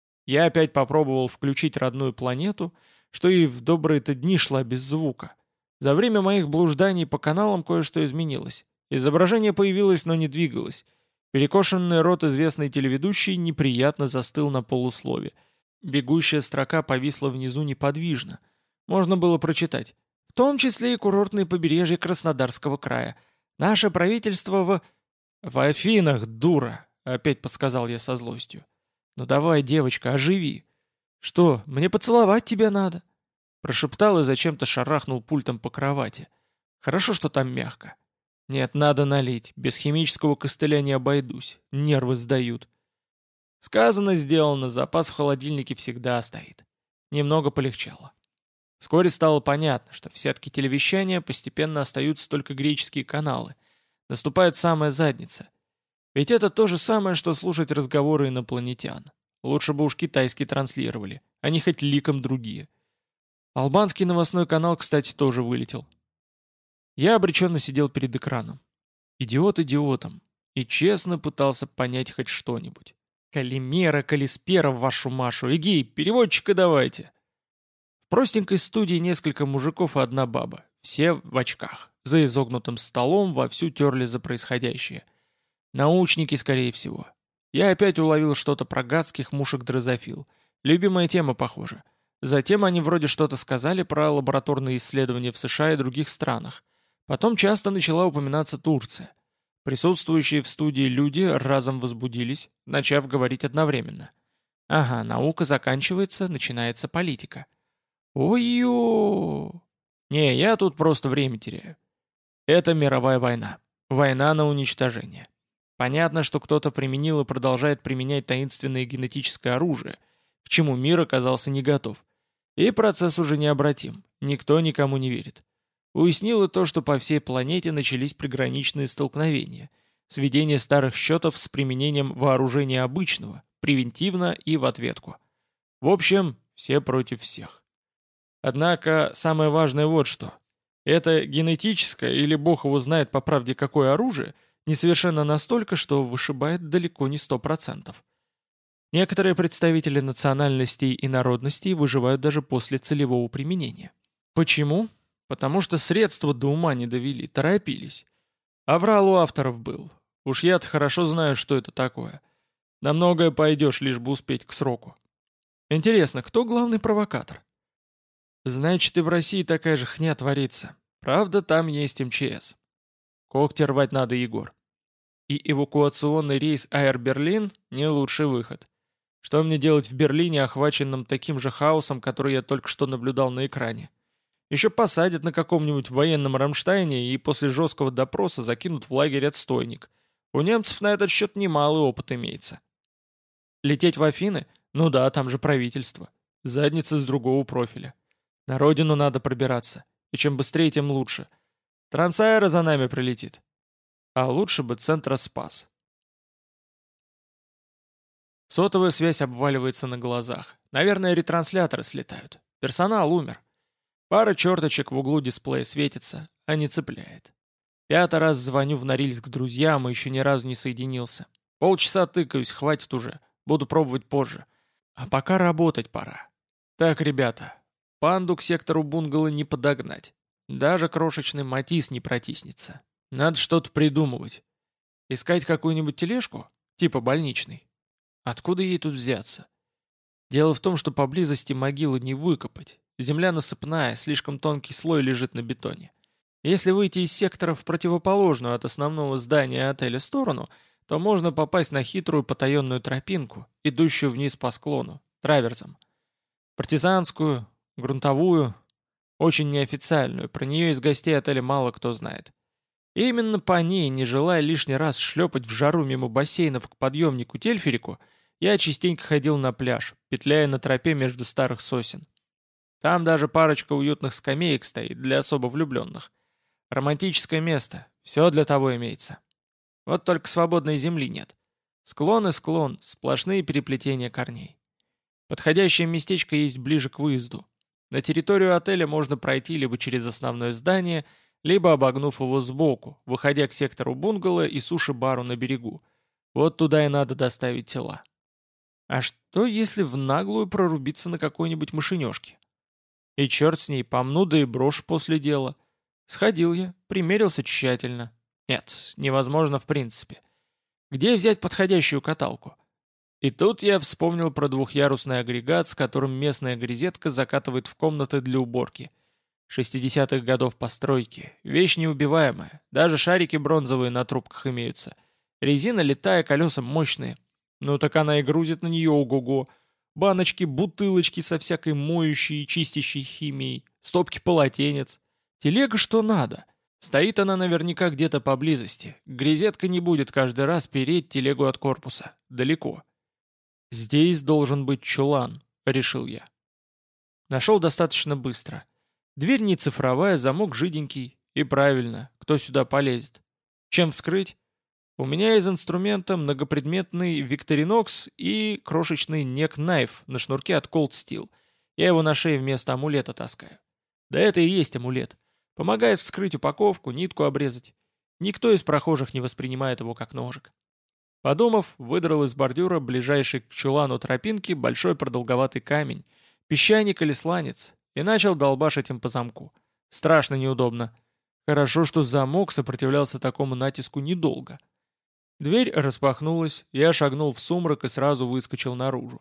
Speaker 1: Я опять попробовал включить родную планету, что и в добрые-то дни шла без звука. За время моих блужданий по каналам кое-что изменилось. Изображение появилось, но не двигалось. Перекошенный рот известной телеведущей неприятно застыл на полуслове. Бегущая строка повисла внизу неподвижно. Можно было прочитать. В том числе и курортные побережья Краснодарского края. Наше правительство в... «В Афинах, дура!» — опять подсказал я со злостью. «Ну давай, девочка, оживи!» «Что, мне поцеловать тебя надо?» Прошептал и зачем-то шарахнул пультом по кровати. «Хорошо, что там мягко. Нет, надо налить, без химического костыля не обойдусь, нервы сдают». Сказано, сделано, запас в холодильнике всегда стоит. Немного полегчало. Вскоре стало понятно, что в сетке телевещания постепенно остаются только греческие каналы. Наступает самая задница. Ведь это то же самое, что слушать разговоры инопланетян. Лучше бы уж китайский транслировали, а не хоть ликом другие. Албанский новостной канал, кстати, тоже вылетел. Я обреченно сидел перед экраном. Идиот идиотом. И честно пытался понять хоть что-нибудь. Калимера, Калиспера, вашу Машу. Эгей, переводчика давайте. В простенькой студии несколько мужиков и одна баба. Все в очках. За изогнутым столом вовсю терли за происходящее. Научники, скорее всего. Я опять уловил что-то про гадских мушек-дрозофил. Любимая тема, похоже. Затем они вроде что-то сказали про лабораторные исследования в США и других странах. Потом часто начала упоминаться Турция. Присутствующие в студии люди разом возбудились, начав говорить одновременно. Ага, наука заканчивается, начинается политика. Ой-ё! Не, я тут просто время теряю. Это мировая война. Война на уничтожение. Понятно, что кто-то применил и продолжает применять таинственное генетическое оружие, к чему мир оказался не готов. И процесс уже необратим, никто никому не верит. Уяснило то, что по всей планете начались приграничные столкновения, сведение старых счетов с применением вооружения обычного, превентивно и в ответку. В общем, все против всех. Однако самое важное вот что. Это генетическое, или бог его знает по правде какое оружие, несовершенно настолько, что вышибает далеко не сто процентов. Некоторые представители национальностей и народностей выживают даже после целевого применения. Почему? Потому что средства до ума не довели, торопились. Аврал у авторов был. Уж я-то хорошо знаю, что это такое. На многое пойдешь, лишь бы успеть к сроку. Интересно, кто главный провокатор? Значит, и в России такая же хня творится. Правда, там есть эм че эс. Когти рвать надо, Егор. И эвакуационный рейс Аэр-Берлин — не лучший выход. Что мне делать в Берлине, охваченном таким же хаосом, который я только что наблюдал на экране? Еще посадят на каком-нибудь военном Рамштайне и после жесткого допроса закинут в лагерь отстойник. У немцев на этот счет немалый опыт имеется. Лететь в Афины? Ну да, там же правительство. Задница с другого профиля. На родину надо пробираться. И чем быстрее, тем лучше. Трансаэро за нами прилетит. А лучше бы Центроспас. Сотовая связь обваливается на глазах. Наверное, ретрансляторы слетают. Персонал умер. Пара черточек в углу дисплея светится, а не цепляет. Пятый раз звоню в Норильск друзьям и еще ни разу не соединился. Полчаса тыкаюсь, хватит уже. Буду пробовать позже. А пока работать пора. Так, ребята, панду к сектору бунгало не подогнать. Даже крошечный Матис не протиснется. Надо что-то придумывать. Искать какую-нибудь тележку? Типа больничной. Откуда ей тут взяться? Дело в том, что поблизости могилы не выкопать. Земля насыпная, слишком тонкий слой лежит на бетоне. Если выйти из сектора в противоположную от основного здания отеля сторону, то можно попасть на хитрую потаенную тропинку, идущую вниз по склону, траверзом. Партизанскую, грунтовую, очень неофициальную, про нее из гостей отеля мало кто знает. И именно по ней, не желая лишний раз шлепать в жару мимо бассейнов к подъемнику Тельферику, я частенько ходил на пляж, петляя на тропе между старых сосен. Там даже парочка уютных скамеек стоит для особо влюбленных. Романтическое место, все для того имеется. Вот только свободной земли нет. Склон и склон, сплошные переплетения корней. Подходящее местечко есть ближе к выезду. На территорию отеля можно пройти либо через основное здание, либо обогнув его сбоку, выходя к сектору бунгало и суши-бару на берегу. Вот туда и надо доставить тела. А что, если в наглую прорубиться на какой-нибудь машинёшке? И черт с ней, помну да и брошь после дела. Сходил я, примерился тщательно. Нет, невозможно в принципе. Где взять подходящую каталку? И тут я вспомнил про двухъярусный агрегат, с которым местная грезетка закатывает в комнаты для уборки. шестидесятых годов постройки. Вещь неубиваемая. Даже шарики бронзовые на трубках имеются. Резина летая, колеса мощные. Ну так она и грузит на нее ого-го. Баночки, бутылочки со всякой моющей и чистящей химией, стопки полотенец. Телега что надо. Стоит она наверняка где-то поблизости. Грязетка не будет каждый раз переть телегу от корпуса. Далеко. «Здесь должен быть чулан», — решил я. Нашел достаточно быстро. Дверь не цифровая, замок жиденький. И правильно, кто сюда полезет? Чем вскрыть? У меня из инструмента многопредметный Victorinox и крошечный нек-найф на шнурке от Cold Steel. Я его на шее вместо амулета таскаю. Да это и есть амулет. Помогает вскрыть упаковку, нитку обрезать. Никто из прохожих не воспринимает его как ножик. Подумав, выдрал из бордюра ближайший к чулану тропинки большой продолговатый камень, песчаник или сланец, и начал долбашить им по замку. Страшно неудобно. Хорошо, что замок сопротивлялся такому натиску недолго. Дверь распахнулась, я шагнул в сумрак и сразу выскочил наружу.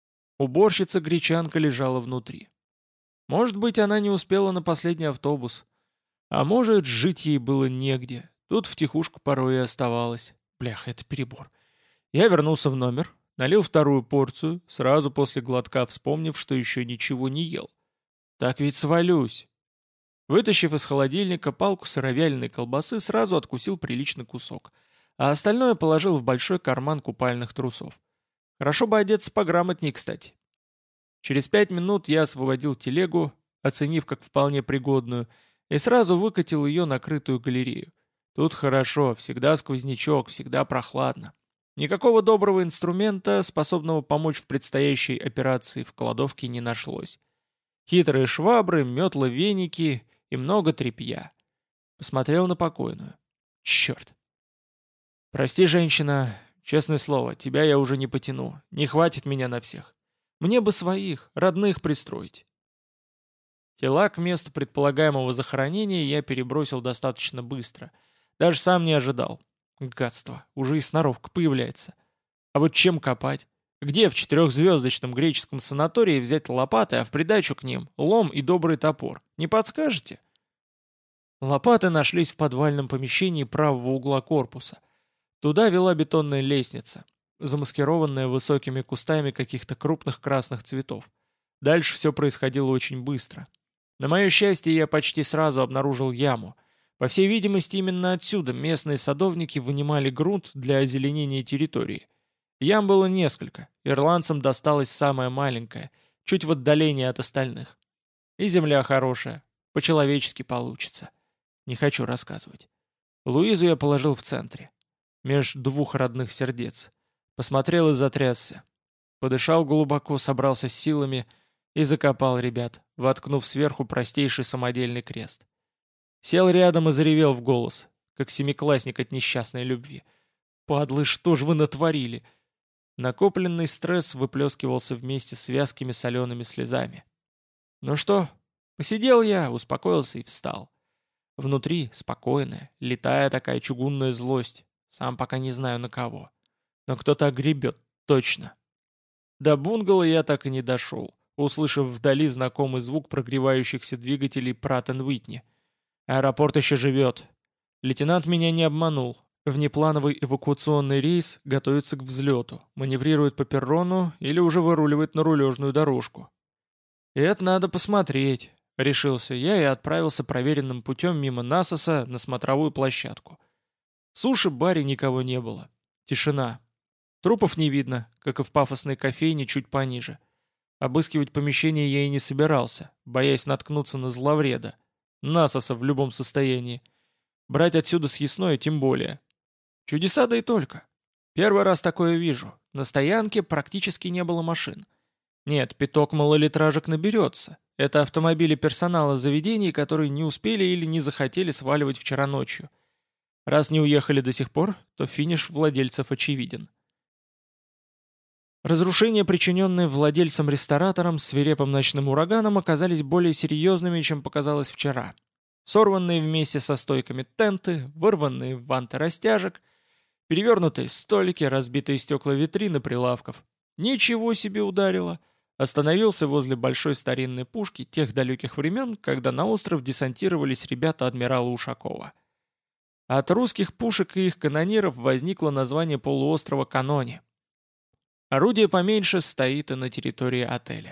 Speaker 1: Уборщица-гречанка лежала внутри. Может быть, она не успела на последний автобус. А может, жить ей было негде. Тут втихушку порой и оставалось. Бляха, это перебор. Я вернулся в номер, налил вторую порцию, сразу после глотка вспомнив, что еще ничего не ел. Так ведь свалюсь. Вытащив из холодильника палку сыровяленой колбасы, сразу откусил приличный кусок, а остальное положил в большой карман купальных трусов. Хорошо бы одеться пограмотней, кстати. Через пять минут я освободил телегу, оценив как вполне пригодную, и сразу выкатил ее на крытую галерею. Тут хорошо, всегда сквознячок, всегда прохладно. Никакого доброго инструмента, способного помочь в предстоящей операции, в кладовке не нашлось. Хитрые швабры, метлы-веники и много тряпья. Посмотрел на покойную. Черт. «Прости, женщина, честное слово, тебя я уже не потяну, не хватит меня на всех. Мне бы своих, родных пристроить». Тела к месту предполагаемого захоронения я перебросил достаточно быстро. Даже сам не ожидал. Гадство, уже и сноровка появляется. А вот чем копать? Где в четырехзвездочном греческом санатории взять лопаты, а в придачу к ним лом и добрый топор? Не подскажете? Лопаты нашлись в подвальном помещении правого угла корпуса. Туда вела бетонная лестница, замаскированная высокими кустами каких-то крупных красных цветов. Дальше все происходило очень быстро. На мое счастье, я почти сразу обнаружил яму. По всей видимости, именно отсюда местные садовники вынимали грунт для озеленения территории. Ям было несколько, ирландцам досталась самая маленькая, чуть в отдалении от остальных. И земля хорошая, по-человечески получится. Не хочу рассказывать. Луизу я положил в центре, меж двух родных сердец. Посмотрел и затрясся. Подышал глубоко, собрался с силами и закопал ребят, воткнув сверху простейший самодельный крест. Сел рядом и заревел в голос, как семиклассник от несчастной любви. «Падлы, что ж вы натворили?» Накопленный стресс выплескивался вместе с вязкими солеными слезами. «Ну что?» Посидел я, успокоился и встал. Внутри спокойная, летая такая чугунная злость. Сам пока не знаю на кого. Но кто-то огребет, точно. До бунгало я так и не дошел, услышав вдали знакомый звук прогревающихся двигателей Pratt энд Whitney. Аэропорт еще живет. Лейтенант меня не обманул. Внеплановый эвакуационный рейс готовится к взлету, маневрирует по перрону или уже выруливает на рулежную дорожку. «Это надо посмотреть», — решился я и отправился проверенным путем мимо насоса на смотровую площадку. В суши-баре никого не было. Тишина. Трупов не видно, как и в пафосной кофейне чуть пониже. Обыскивать помещение я и не собирался, боясь наткнуться на зловреда. Насоса в любом состоянии. Брать отсюда съестное тем более. Чудеса да и только. Первый раз такое вижу. На стоянке практически не было машин. Нет, пяток малолитражек наберется. Это автомобили персонала заведений, которые не успели или не захотели сваливать вчера ночью. Раз не уехали до сих пор, то финиш владельцев очевиден. Разрушения, причиненные владельцам-рестораторам свирепым ночным ураганом, оказались более серьезными, чем показалось вчера. Сорванные вместе со стойками тенты, вырванные ванты растяжек, перевернутые столики, разбитые стекла витрины прилавков. Ничего себе ударило! Остановился возле большой старинной пушки тех далеких времен, когда на остров десантировались ребята адмирала Ушакова. От русских пушек и их канониров возникло название полуострова Канони. Орудие поменьше стоит и на территории отеля.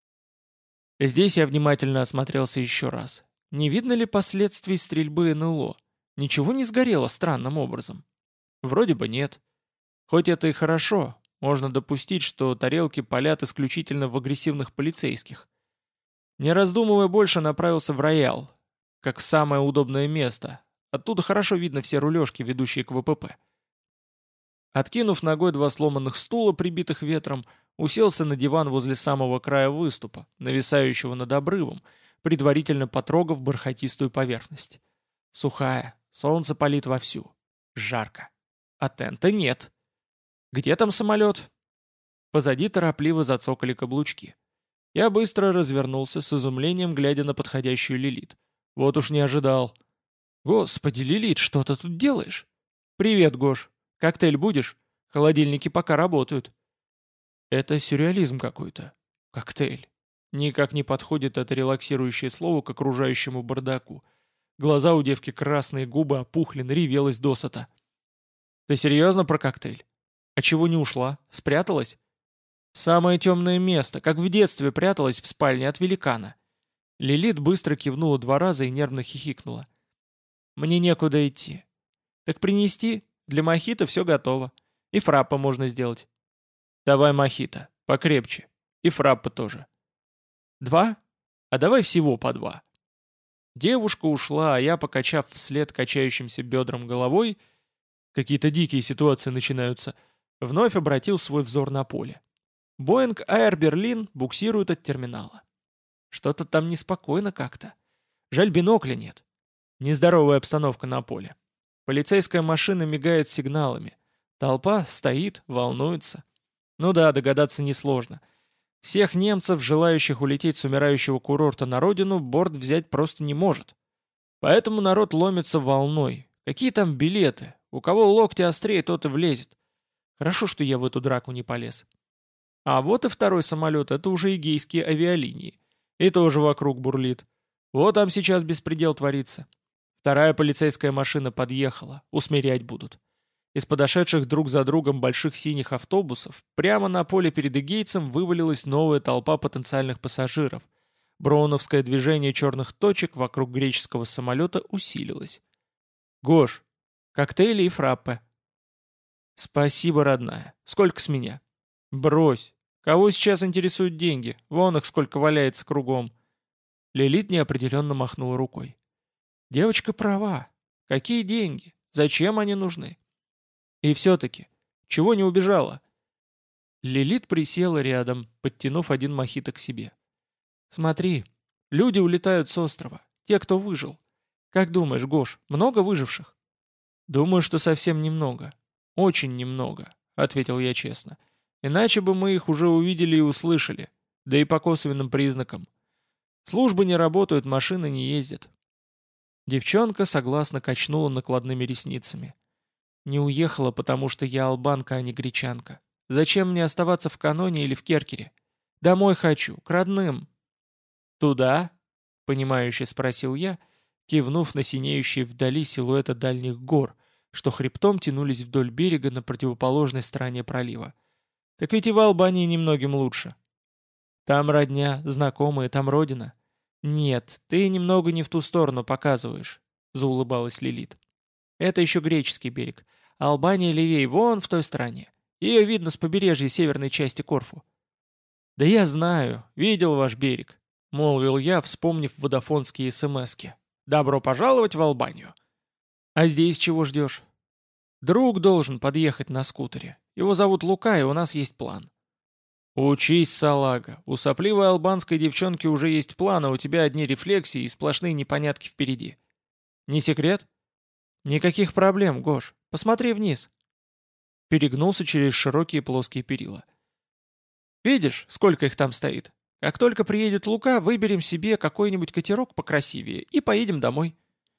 Speaker 1: Здесь я внимательно осмотрелся еще раз. Не видно ли последствий стрельбы эн эл о? Ничего не сгорело странным образом. Вроде бы нет. Хоть это и хорошо, можно допустить, что тарелки палят исключительно в агрессивных полицейских. Не раздумывая больше, направился в роял, как самое удобное место. Оттуда хорошо видно все рулежки, ведущие к вэ пэ пэ. Откинув ногой два сломанных стула, прибитых ветром, уселся на диван возле самого края выступа, нависающего над обрывом, предварительно потрогав бархатистую поверхность. Сухая, солнце палит вовсю. Жарко. А тента нет. Где там самолет? Позади торопливо зацокали каблучки. Я быстро развернулся, с изумлением глядя на подходящую Лилит. Вот уж не ожидал. Господи, Лилит, что ты тут делаешь? Привет, Гош. Коктейль будешь? Холодильники пока работают. Это сюрреализм какой-то. Коктейль. Никак не подходит это релаксирующее слово к окружающему бардаку. Глаза у девки красные, губы опухли, наревелась досыта. Ты серьезно про коктейль? А чего не ушла? Спряталась? Самое темное место, как в детстве пряталась в спальне от великана. Лилит быстро кивнула два раза и нервно хихикнула. Мне некуда идти. Так принести? Для мохито все готово. И фраппа можно сделать. Давай мохито, покрепче. И фраппа тоже. Два? А давай всего по два. Девушка ушла, а я, покачав вслед качающимся бедром головой, какие-то дикие ситуации начинаются, вновь обратил свой взор на поле. Боинг Air Berlin буксирует от терминала. Что-то там неспокойно как-то. Жаль, бинокля нет. Нездоровая обстановка на поле. Полицейская машина мигает сигналами. Толпа стоит, волнуется. Ну да, догадаться несложно. Всех немцев, желающих улететь с умирающего курорта на родину, борт взять просто не может. Поэтому народ ломится волной. Какие там билеты? У кого локти острее, тот и влезет. Хорошо, что я в эту драку не полез. А вот и второй самолет, это уже эгейские авиалинии. И тоже вокруг бурлит. Вот там сейчас беспредел творится. Вторая полицейская машина подъехала, усмирять будут. Из подошедших друг за другом больших синих автобусов прямо на поле перед эгейцем вывалилась новая толпа потенциальных пассажиров. Броуновское движение черных точек вокруг греческого самолета усилилось. «Гош, коктейли и фраппе». «Спасибо, родная. Сколько с меня?» «Брось. Кого сейчас интересуют деньги? Вон их сколько валяется кругом». Лилит неопределенно махнула рукой. «Девочка права. Какие деньги? Зачем они нужны?» «И все-таки, чего не убежала?» Лилит присела рядом, подтянув один мохито к себе. «Смотри, люди улетают с острова. Те, кто выжил. Как думаешь, Гош, много выживших?» «Думаю, что совсем немного. Очень немного», — ответил я честно. «Иначе бы мы их уже увидели и услышали. Да и по косвенным признакам. Службы не работают, машины не ездят». Девчонка согласно качнула накладными ресницами. «Не уехала, потому что я албанка, а не гречанка. Зачем мне оставаться в Каноне или в Керкере? Домой хочу, к родным». «Туда?» — понимающе спросил я, кивнув на синеющие вдали силуэты дальних гор, что хребтом тянулись вдоль берега на противоположной стороне пролива. «Так ведь и в Албании немногим лучше». «Там родня, знакомые, там родина». «Нет, ты немного не в ту сторону показываешь», — заулыбалась Лилит. «Это еще греческий берег. Албания левее, вон в той стороне. Ее видно с побережья северной части Корфу». «Да я знаю, видел ваш берег», — молвил я, вспомнив водофонские смски. «Добро пожаловать в Албанию». «А здесь чего ждешь?» «Друг должен подъехать на скутере. Его зовут Лука, и у нас есть план». «Учись, салага. У сопливой албанской девчонки уже есть план, а у тебя одни рефлексии и сплошные непонятки впереди. Не секрет?» «Никаких проблем, Гош. Посмотри вниз». Перегнулся через широкие плоские перила. «Видишь, сколько их там стоит? Как только приедет Лука, выберем себе какой-нибудь катерок покрасивее и поедем домой».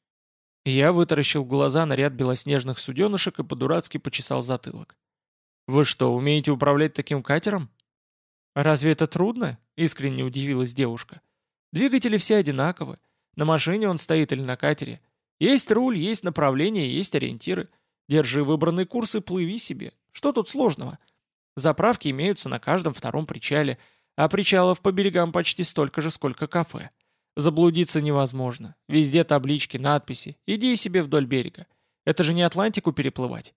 Speaker 1: Я вытаращил глаза на ряд белоснежных суденышек и по-дурацки почесал затылок. «Вы что, умеете управлять таким катером?» «Разве это трудно?» — искренне удивилась девушка. «Двигатели все одинаковы. На машине он стоит или на катере. Есть руль, есть направление, есть ориентиры. Держи выбранный курс и плыви себе. Что тут сложного? Заправки имеются на каждом втором причале, а причалов по берегам почти столько же, сколько кафе. Заблудиться невозможно. Везде таблички, надписи. Иди себе вдоль берега. Это же не Атлантику переплывать.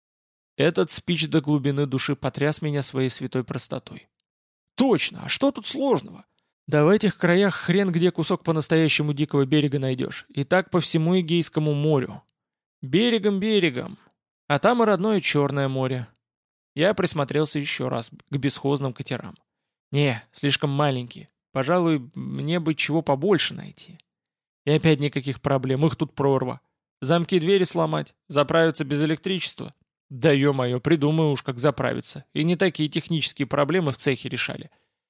Speaker 1: Этот спич до глубины души потряс меня своей святой простотой. Точно, а что тут сложного? Да в этих краях хрен где кусок по-настоящему дикого берега найдешь. И так по всему Эгейскому морю. Берегом-берегом. А там и родное Черное море. Я присмотрелся еще раз к бесхозным катерам. Не, слишком маленькие. Пожалуй, мне бы чего побольше найти. И опять никаких проблем, их тут прорва. Замки и двери сломать, заправиться без электричества. Да ё-моё, придумаю уж, как заправиться. И не такие технические проблемы в цехе решали.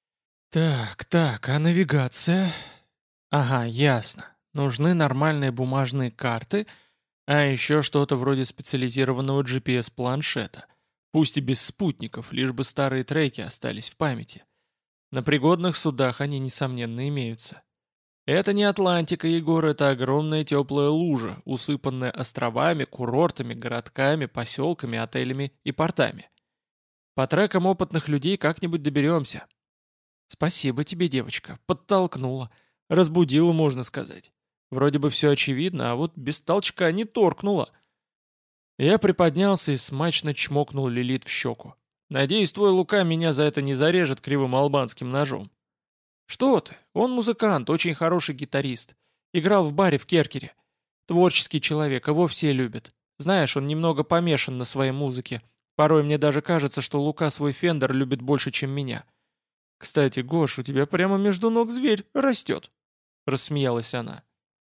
Speaker 1: Так, так, а навигация? Ага, ясно. Нужны нормальные бумажные карты, а еще что-то вроде специализированного джи пи эс-планшета. Пусть и без спутников, лишь бы старые треки остались в памяти. На пригодных судах они, несомненно, имеются. Это не Атлантика, Егор, это огромная теплая лужа, усыпанная островами, курортами, городками, поселками, отелями и портами. По трекам опытных людей как-нибудь доберемся. Спасибо тебе, девочка, подтолкнула. Разбудила, можно сказать. Вроде бы все очевидно, а вот без толчка не торкнула. Я приподнялся и смачно чмокнул Лилит в щеку. Надеюсь, твой Лука меня за это не зарежет кривым албанским ножом. Что ты? Он музыкант, очень хороший гитарист. Играл в баре в Керкере. Творческий человек, его все любят. Знаешь, он немного помешан на своей музыке. Порой мне даже кажется, что Лука свой Фендер любит больше, чем меня. Кстати, Гош, у тебя прямо между ног зверь растет. Рассмеялась она.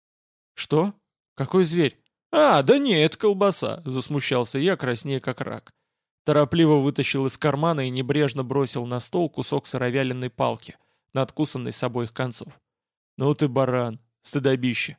Speaker 1: Что? Какой зверь? А, да не, это колбаса, засмущался я, краснея как рак. Торопливо вытащил из кармана и небрежно бросил на стол кусок сыровяленой палки, надкусанный с обоих концов. «Ну ты баран, стыдобище!»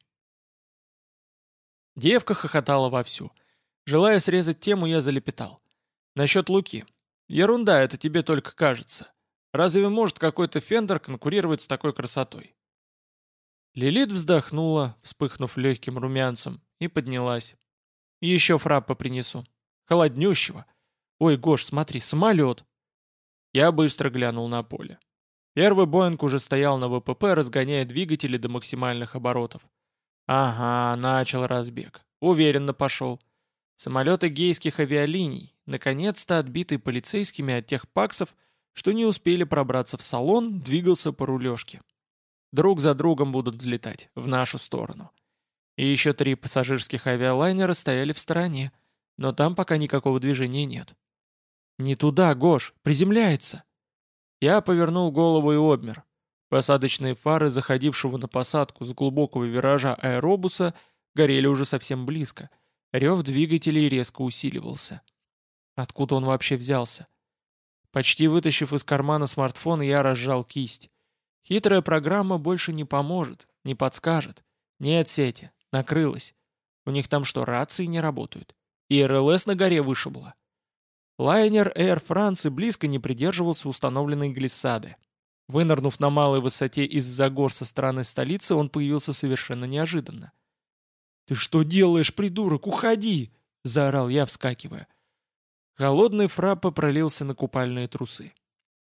Speaker 1: Девка хохотала вовсю. Желая срезать тему, я залепетал. «Насчет Луки. Ерунда, это тебе только кажется. Разве может какой-то Фендер конкурировать с такой красотой?» Лилит вздохнула, вспыхнув легким румянцем, и поднялась. «Еще фраппа принесу. Холоднющего. Ой, Гош, смотри, самолет!» Я быстро глянул на поле. Первый Боинг уже стоял на вэ пэ пэ, разгоняя двигатели до максимальных оборотов. Ага, начал разбег. Уверенно пошел. Самолет эгейских авиалиний, наконец-то отбитый полицейскими от тех паксов, что не успели пробраться в салон, двигался по рулежке. Друг за другом будут взлетать, в нашу сторону. И еще три пассажирских авиалайнера стояли в стороне, но там пока никакого движения нет. «Не туда, Гош, приземляется!» Я повернул голову и обмер. Посадочные фары заходившего на посадку с глубокого виража аэробуса горели уже совсем близко. Рев двигателей резко усиливался. Откуда он вообще взялся? Почти вытащив из кармана смартфон, я разжал кисть. Хитрая программа больше не поможет, не подскажет. Нет сети, накрылась. У них там что, рации не работают? И эр эл эс на горе вышибло. Лайнер Air France близко не придерживался установленной глиссады. Вынырнув на малой высоте из-за гор со стороны столицы, он появился совершенно неожиданно. «Ты что делаешь, придурок? Уходи!» — заорал я, вскакивая. Холодный фраппе пролился на купальные трусы.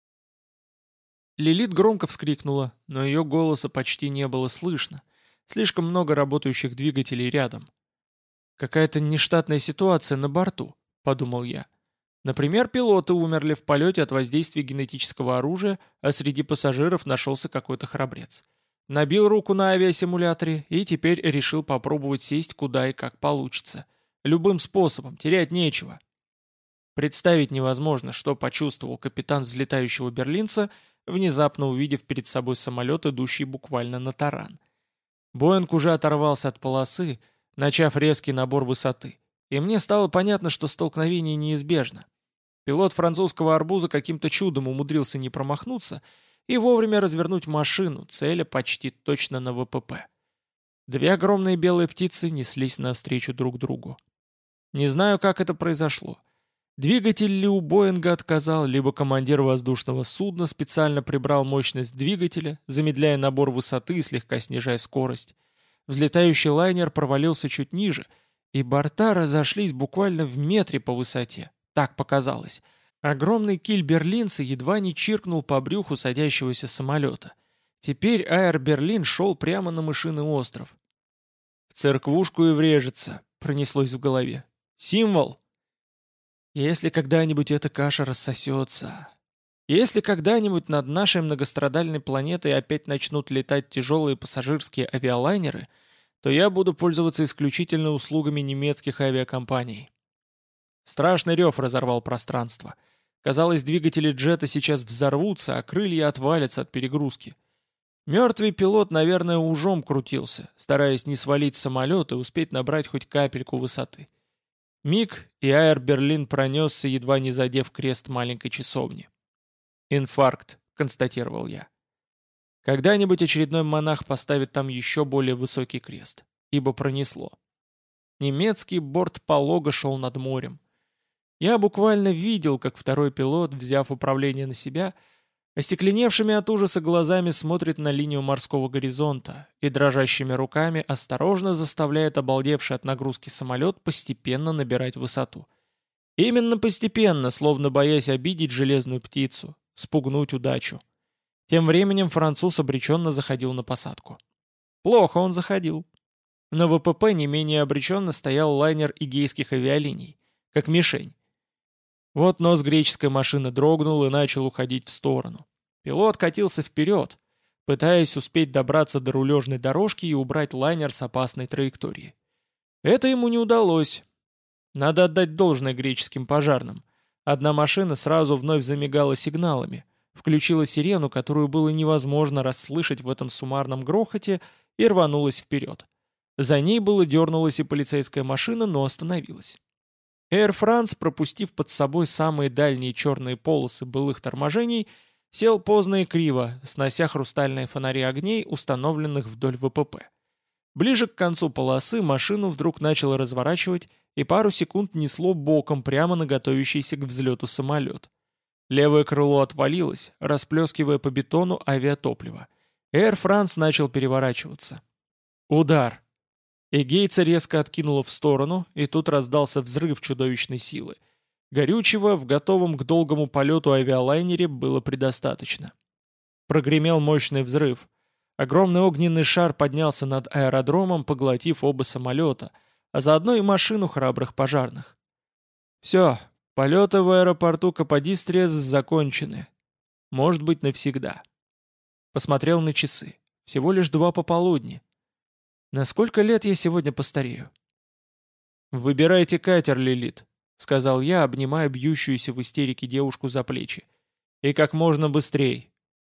Speaker 1: Лилит громко вскрикнула, но ее голоса почти не было слышно. Слишком много работающих двигателей рядом. «Какая-то нештатная ситуация на борту», — подумал я. Например, пилоты умерли в полете от воздействия генетического оружия, а среди пассажиров нашелся какой-то храбрец. Набил руку на авиасимуляторе и теперь решил попробовать сесть куда и как получится. Любым способом, терять нечего. Представить невозможно, что почувствовал капитан взлетающего берлинца, внезапно увидев перед собой самолет, идущий буквально на таран. Боинг уже оторвался от полосы, начав резкий набор высоты, и мне стало понятно, что столкновение неизбежно. Пилот французского арбуза каким-то чудом умудрился не промахнуться и вовремя развернуть машину, целя почти точно на вэ пэ пэ. Две огромные белые птицы неслись навстречу друг другу. Не знаю, как это произошло. Двигатель ли у Боинга отказал, либо командир воздушного судна специально прибрал мощность двигателя, замедляя набор высоты и слегка снижая скорость. Взлетающий лайнер провалился чуть ниже, и борта разошлись буквально в метре по высоте. Так показалось. Огромный киль берлинца едва не чиркнул по брюху садящегося самолета. Теперь Аэр Берлин шел прямо на мышиный остров. «В церквушку и врежется», — пронеслось в голове. «Символ!» Если когда-нибудь эта каша рассосется... Если когда-нибудь над нашей многострадальной планетой опять начнут летать тяжелые пассажирские авиалайнеры, то я буду пользоваться исключительно услугами немецких авиакомпаний. Страшный рев разорвал пространство. Казалось, двигатели джета сейчас взорвутся, а крылья отвалятся от перегрузки. Мертвый пилот, наверное, ужом крутился, стараясь не свалить самолет и успеть набрать хоть капельку высоты. Миг, и Аэр Берлин пронесся, едва не задев крест маленькой часовни. «Инфаркт», — констатировал я. Когда-нибудь очередной монах поставит там еще более высокий крест, ибо пронесло. Немецкий борт полого шел над морем. Я буквально видел, как второй пилот, взяв управление на себя, остекленевшими от ужаса глазами смотрит на линию морского горизонта и дрожащими руками осторожно заставляет обалдевший от нагрузки самолет постепенно набирать высоту. Именно постепенно, словно боясь обидеть железную птицу, спугнуть удачу. Тем временем француз обреченно заходил на посадку. Плохо он заходил. На ВПП не менее обреченно стоял лайнер игейских авиалиний, как мишень. Вот нос греческой машины дрогнул и начал уходить в сторону. Пилот катился вперед, пытаясь успеть добраться до рулежной дорожки и убрать лайнер с опасной траектории. Это ему не удалось. Надо отдать должное греческим пожарным. Одна машина сразу вновь замигала сигналами, включила сирену, которую было невозможно расслышать в этом суммарном грохоте, и рванулась вперед. За ней было дернулась и полицейская машина, но остановилась. Air France, пропустив под собой самые дальние черные полосы былых торможений, сел поздно и криво, снося хрустальные фонари огней, установленных вдоль ВПП. Ближе к концу полосы машину вдруг начало разворачивать и пару секунд несло боком прямо на готовящийся к взлету самолет. Левое крыло отвалилось, расплескивая по бетону авиатопливо. Air France начал переворачиваться. Удар. Эгейца резко откинуло в сторону, и тут раздался взрыв чудовищной силы. Горючего в готовом к долгому полету авиалайнере было предостаточно. Прогремел мощный взрыв. Огромный огненный шар поднялся над аэродромом, поглотив оба самолета, а заодно и машину храбрых пожарных. Все, полеты в аэропорту Каподистриас закончены. Может быть, навсегда. Посмотрел на часы. Всего лишь два пополудни. На сколько лет я сегодня постарею? «Выбирайте катер, Лилит», — сказал я, обнимая бьющуюся в истерике девушку за плечи. «И как можно быстрей.